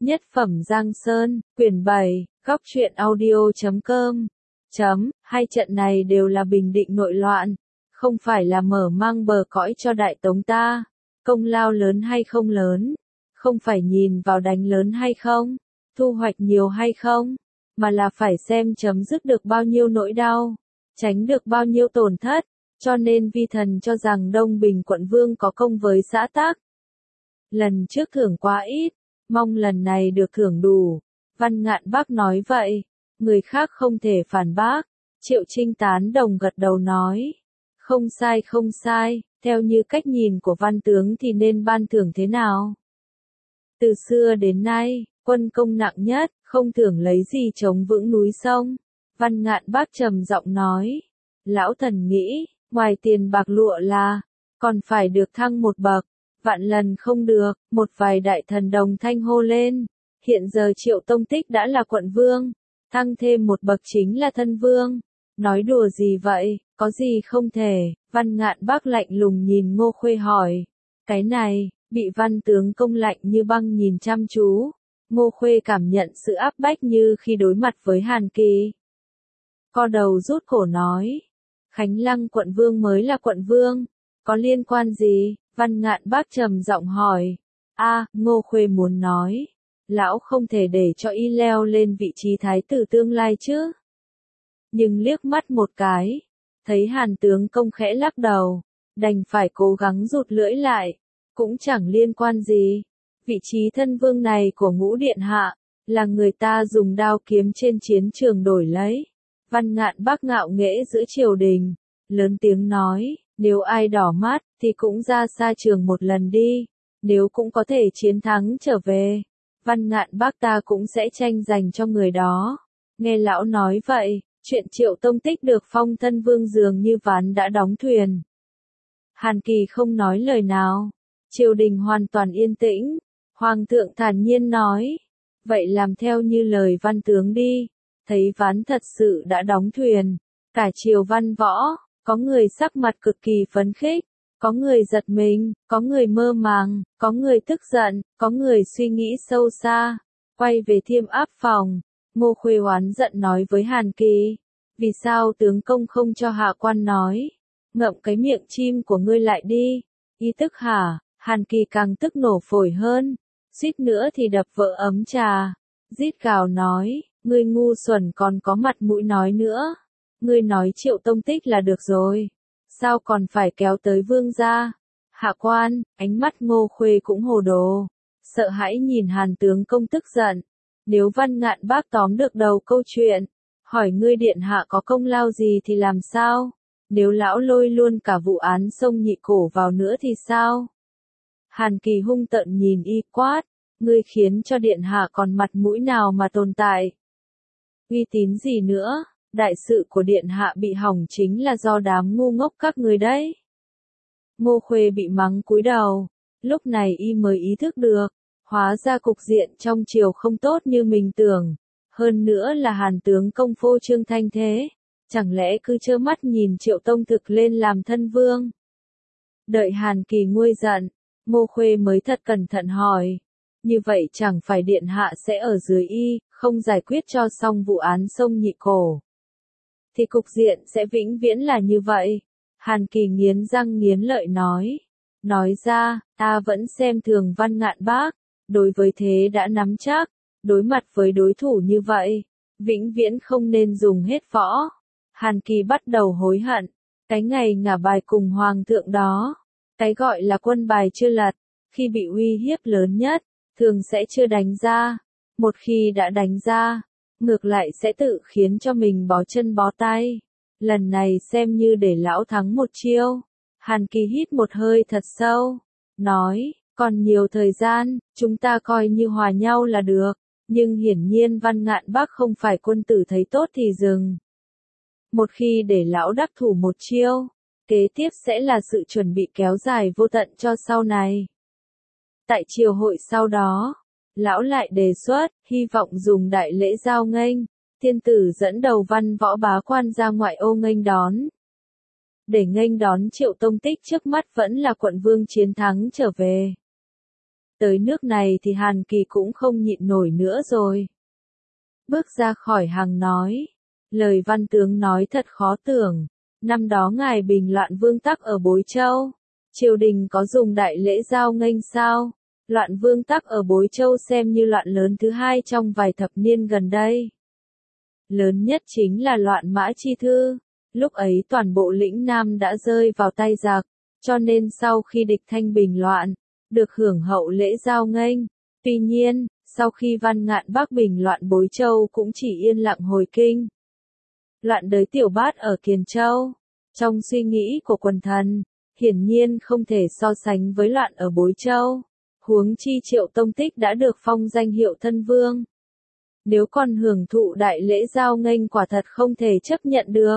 Nhất phẩm Giang Sơn, quyển 7, góc truyện audio.com. Hai trận này đều là bình định nội loạn, không phải là mở mang bờ cõi cho Đại Tống ta. Công lao lớn hay không lớn, không phải nhìn vào đánh lớn hay không, thu hoạch nhiều hay không, mà là phải xem chấm dứt được bao nhiêu nỗi đau, tránh được bao nhiêu tổn thất, cho nên vi thần cho rằng Đông Bình quận vương có công với xã tắc. Lần trước thưởng quá ít, mong lần này được thưởng đủ. Văn Ngạn Bác nói vậy, người khác không thể phản bác. Triệu Trinh tán đồng gật đầu nói, không sai không sai, theo như cách nhìn của văn tướng thì nên ban thưởng thế nào? Từ xưa đến nay, quân công nặng nhất, không thưởng lấy gì chống vững núi sông. Văn Ngạn Bác trầm giọng nói, lão thần nghĩ, ngoài tiền bạc lụa là, còn phải được thăng một bậc. Vạn lần không được, một vài đại thần đồng thanh hô lên. Hiện giờ Triệu Tông Tích đã là quận vương, thăng thêm một bậc chính là thân vương. Nói đùa gì vậy, có gì không thể? Văn Ngạn Bác lạnh lùng nhìn Ngô Khuê hỏi. Cái này, bị văn tướng công lạnh như băng nhìn chăm chú. Ngô Khuê cảm nhận sự áp bách như khi đối mặt với Hàn Kỳ. Co đầu rút cổ nói. Khánh Lăng quận vương mới là quận vương, có liên quan gì? Văn Ngạn Bác trầm giọng hỏi. Ngô Khuê muốn nói, lão không thể để cho y leo lên vị trí thái tử tương lai chứ. Nhưng liếc mắt một cái, thấy Hàn tướng công khẽ lắc đầu, đành phải cố gắng rụt lưỡi lại, cũng chẳng liên quan gì. Vị trí thân vương này của Ngũ Điện Hạ, là người ta dùng đao kiếm trên chiến trường đổi lấy. Văn Ngạn Bác ngạo nghễ giữa triều đình, lớn tiếng nói, nếu ai đỏ mắt, thì cũng ra xa trường một lần đi, nếu cũng có thể chiến thắng trở về. Văn Ngạn Bác ta cũng sẽ tranh giành cho người đó. Nghe lão nói vậy, chuyện Triệu Tông Tích được phong thân vương dường như ván đã đóng thuyền. Hàn Kỳ không nói lời nào, triều đình hoàn toàn yên tĩnh. Hoàng thượng thản nhiên nói, vậy làm theo như lời văn tướng đi. Thấy ván thật sự đã đóng thuyền, cả triều văn võ, có người sắc mặt cực kỳ phấn khích, có người giật mình, có người mơ màng, có người tức giận, có người suy nghĩ sâu xa. Quay về Thiêm Áp phòng, Ngô Khuê oán giận nói với Hàn Kỳ, vì sao tướng công không cho hạ quan nói, ngậm cái miệng chim của ngươi lại đi. Ý tức hả? Hàn Kỳ càng tức nổ phổi hơn, suýt nữa thì đập vỡ ấm trà, rít gào nói, ngươi ngu xuẩn còn có mặt mũi nói nữa. Ngươi nói Triệu Tông Tích là được rồi, sao còn phải kéo tới vương gia? Hạ quan, ánh mắt Ngô Khuê cũng hồ đồ, sợ hãi nhìn Hàn tướng công tức giận. Nếu Văn Ngạn Bác tóm được đầu câu chuyện, hỏi ngươi điện hạ có công lao gì thì làm sao? Nếu lão lôi luôn cả vụ án sông Nhị Cổ vào nữa thì sao? Hàn Kỳ hung tợn nhìn y quát, ngươi khiến cho điện hạ còn mặt mũi nào mà tồn tại? Uy tín gì nữa? Đại sự của điện hạ bị hỏng chính là do đám ngu ngốc các người đấy. Ngô Khuê bị mắng cúi đầu, lúc này y mới ý thức được, hóa ra cục diện trong triều không tốt như mình tưởng, hơn nữa là Hàn tướng công phô trương thanh thế, chẳng lẽ cứ trơ mắt nhìn Triệu Tông Thực lên làm thân vương. Đợi Hàn Kỳ nguôi giận, Ngô Khuê mới thật cẩn thận hỏi, như vậy chẳng phải điện hạ sẽ ở dưới y, không giải quyết cho xong vụ án sông Nhị Cổ, thì cục diện sẽ vĩnh viễn là như vậy. Hàn Kỳ nghiến răng nghiến lợi nói ra, ta vẫn xem thường Văn Ngạn Bác, đối với thế đã nắm chắc, đối mặt với đối thủ như vậy, vĩnh viễn không nên dùng hết võ. Hàn Kỳ bắt đầu hối hận, cái ngày ngả bài cùng hoàng thượng đó, cái gọi là quân bài chưa lật, khi bị uy hiếp lớn nhất, thường sẽ chưa đánh ra, một khi đã đánh ra, ngược lại sẽ tự khiến cho mình bó chân bó tay. Lần này xem như để lão thắng một chiêu. Hàn Kỳ hít một hơi thật sâu, nói, còn nhiều thời gian, chúng ta coi như hòa nhau là được. Nhưng hiển nhiên Văn Ngạn Bác không phải quân tử thấy tốt thì dừng. Một khi để lão đắc thủ một chiêu, kế tiếp sẽ là sự chuẩn bị kéo dài vô tận cho sau này. Tại triều hội sau đó, lão lại đề xuất, hy vọng dùng đại lễ giao nghênh, thiên tử dẫn đầu văn võ bá quan ra ngoại ô nghênh đón. Để nghênh đón Triệu Tông Tích trước mắt vẫn là quận vương chiến thắng trở về. Tới nước này thì Hàn Kỳ cũng không nhịn nổi nữa rồi. Bước ra khỏi hàng nói. Lời Văn tướng nói thật khó tưởng. Năm đó ngài bình loạn Vương Tắc ở Bối Châu. Triều đình có dùng đại lễ giao nghênh sao? Loạn Vương Tắc ở Bối Châu xem như loạn lớn thứ hai trong vài thập niên gần đây. Lớn nhất chính là loạn Mã Chi Thư. Lúc ấy toàn bộ lĩnh Nam đã rơi vào tay giặc, cho nên sau khi địch thanh bình loạn, được hưởng hậu lễ giao nghênh. Tuy nhiên, sau khi Văn Ngạn Bắc bình loạn Bối Châu cũng chỉ yên lặng hồi kinh. Loạn đới Tiểu Bát ở Kiền Châu. Trong suy nghĩ của quần thần, hiển nhiên không thể so sánh với loạn ở Bối Châu. Huống chi Triệu Tông Tích đã được phong danh hiệu thân vương. Nếu còn hưởng thụ đại lễ giao nghênh quả thật không thể chấp nhận được.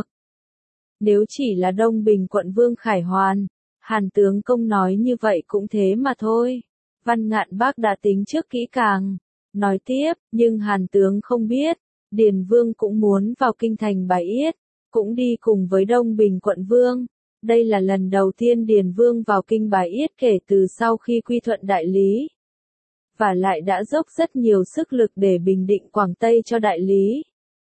Nếu chỉ là Đông Bình quận Vương Khải Hoàn, Hàn tướng công nói như vậy cũng thế mà thôi. Văn Ngạn Bác đã tính trước kỹ càng. Nói tiếp, nhưng Hàn tướng không biết, Điền Vương cũng muốn vào kinh thành Bái Yết, cũng đi cùng với Đông Bình quận Vương. Đây là lần đầu tiên Điền Vương vào kinh Bái Yết kể từ sau khi quy thuận đại lý. Và lại đã dốc rất nhiều sức lực để bình định Quảng Tây cho đại lý.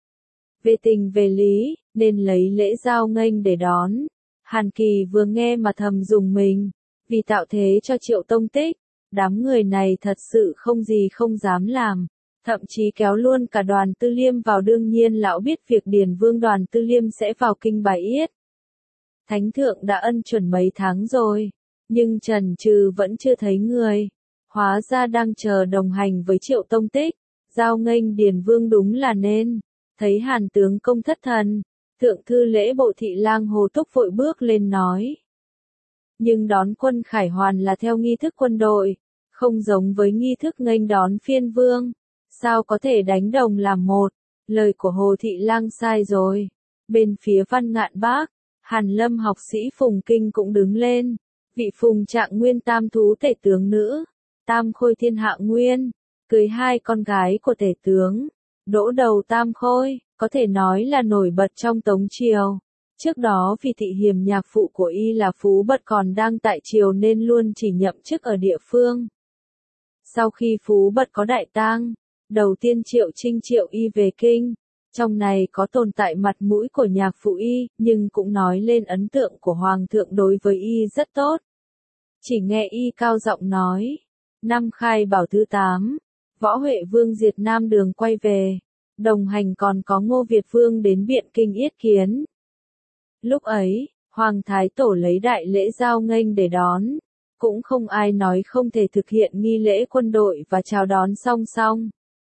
Về tình về lý, nên lấy lễ giao nghênh để đón. Hàn Kỳ vừa nghe mà thầm rùng mình, vì tạo thế cho Triệu Tông Tích, đám người này thật sự không gì không dám làm, thậm chí kéo luôn cả Đoàn Tư Liêm vào. Đương nhiên lão biết việc Điền Vương Đoàn Tư Liêm sẽ vào kinh Bái Yết. Thánh thượng đã ân chuẩn mấy tháng rồi, nhưng chần chừ vẫn chưa thấy người. Hóa ra đang chờ đồng hành với Triệu Tông Tích, giao nghênh Điền Vương đúng là nên. Thấy Hàn tướng công thất thần, thượng thư lễ bộ thị lang Hồ Túc vội bước lên nói. Nhưng đón quân Khải Hoàn là theo nghi thức quân đội, không giống với nghi thức nghênh đón phiên vương. Sao có thể đánh đồng làm một, lời của Hồ thị lang sai rồi. Bên phía Văn Ngạn Bác, Hàn Lâm học sĩ Phùng Kinh cũng đứng lên. Vị Phùng Trạng Nguyên tam thú tể tướng nữ, Tam Khôi Thiên Hạ Nguyên, cưới hai con gái của tể tướng. Đỗ đầu Tam Khôi, có thể nói là nổi bật trong Tống Triều. Trước đó vì thị hiềm nhạc phụ của y là Phú Bật còn đang tại triều nên luôn chỉ nhậm chức ở địa phương. Sau khi Phú Bật có đại tang, đầu tiên Triệu Trinh triệu y về kinh. Trong này có tồn tại mặt mũi của nhạc phụ y, nhưng cũng nói lên ấn tượng của Hoàng thượng đối với y rất tốt. Chỉ nghe y cao giọng nói, năm Khai Bảo thứ 8, Võ Huệ Vương diệt Nam Đường quay về, đồng hành còn có Ngô Việt Vương đến Biện Kinh yết kiến. Lúc ấy, Hoàng Thái Tổ lấy đại lễ giao nghênh để đón, cũng không ai nói không thể thực hiện nghi lễ quân đội và chào đón song song.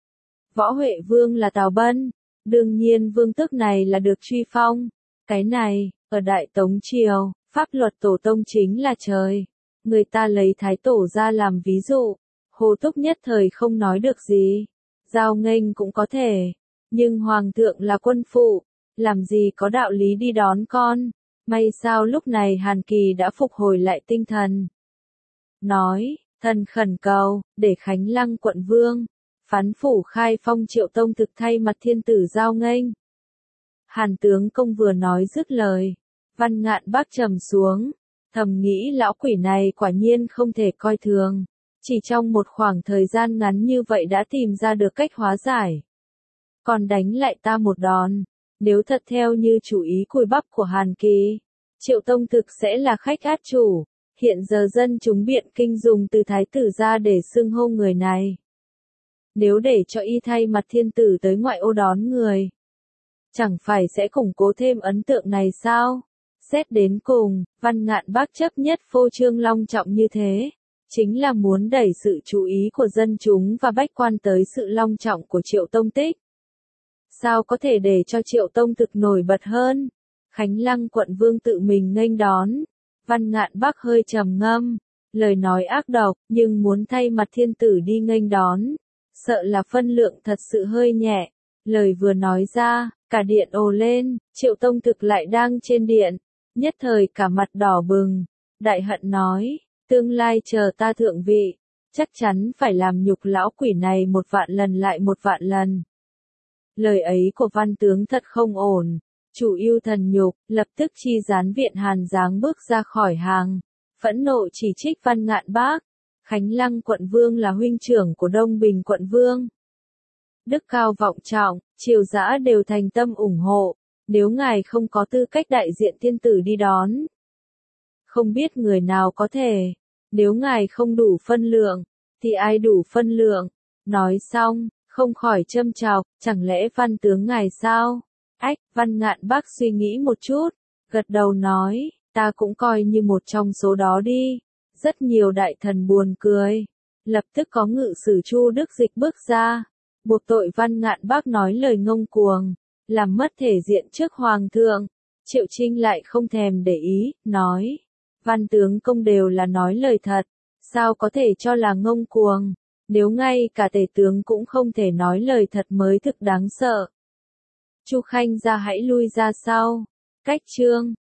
Võ Huệ Vương là Tào Bân, đương nhiên vương tước này là được truy phong. Cái này, ở Đại Tống Triều, pháp luật tổ tông chính là trời. Người ta lấy Thái Tổ ra làm ví dụ. Hồ Túc nhất thời không nói được gì. Giao nghênh cũng có thể. Nhưng Hoàng thượng là quân phụ. Làm gì có đạo lý đi đón con. May sao lúc này Hàn Kỳ đã phục hồi lại tinh thần. Nói, thần khẩn cầu, để Khánh Lăng quận vương. Phán phủ khai phong Triệu Tông thực thay mặt thiên tử giao nghênh. Hàn tướng công vừa nói dứt lời. Văn Ngạn Bác trầm xuống. Thầm nghĩ lão quỷ này quả nhiên không thể coi thường. Chỉ trong một khoảng thời gian ngắn như vậy đã tìm ra được cách hóa giải. Còn đánh lại ta một đòn. Nếu thật theo như chủ ý cùi bắp của Hàn Kỳ, Triệu Tông thực sẽ là khách át chủ. Hiện giờ dân chúng Biện Kinh dùng từ thái tử ra để xưng hô người này. Nếu để cho y thay mặt thiên tử tới ngoại ô đón người, chẳng phải sẽ củng cố thêm ấn tượng này sao? Xét đến cùng, Văn Ngạn Bác chấp nhất phô trương long trọng như thế, chính là muốn đẩy sự chú ý của dân chúng và bách quan tới sự long trọng của Triệu Tông Tích. Sao có thể để cho Triệu Tông thực nổi bật hơn? Khánh Lăng quận vương tự mình nghênh đón. Văn Ngạn Bác hơi trầm ngâm, lời nói ác độc, nhưng muốn thay mặt thiên tử đi nghênh đón, sợ là phân lượng thật sự hơi nhẹ. Lời vừa nói ra, cả điện ồ lên, Triệu Tông thực lại đang trên điện, nhất thời cả mặt đỏ bừng, đại hận nói, tương lai chờ ta thượng vị, chắc chắn phải làm nhục lão quỷ này 1.000 lần lại 1.000 lần. Lời ấy của văn tướng thật không ổn, chủ yêu thần nhục, lập tức chi gián viện Hàn Giáng bước ra khỏi hàng, phẫn nộ chỉ trích Văn Ngạn Bác. Khánh Lăng quận vương là huynh trưởng của Đông Bình quận vương. Đức cao vọng trọng, triều dã đều thành tâm ủng hộ, nếu ngài không có tư cách đại diện thiên tử đi đón. Không biết người nào có thể, nếu ngài không đủ phân lượng, thì ai đủ phân lượng? Nói xong, không khỏi châm chọc, chẳng lẽ văn tướng ngài sao? Ách, Văn Ngạn Bác suy nghĩ một chút, gật đầu nói, ta cũng coi như một trong số đó đi. Rất nhiều đại thần buồn cười. Lập tức có ngự sử Chu Đức Dịch bước ra, buộc tội Văn Ngạn Bác nói lời ngông cuồng, làm mất thể diện trước hoàng thượng. Triệu Trinh lại không thèm để ý, nói, văn tướng công đều là nói lời thật, sao có thể cho là ngông cuồng, nếu ngay cả tể tướng cũng không thể nói lời thật mới thực đáng sợ. Chu Khanh ra hãy lui ra sau. Cách chương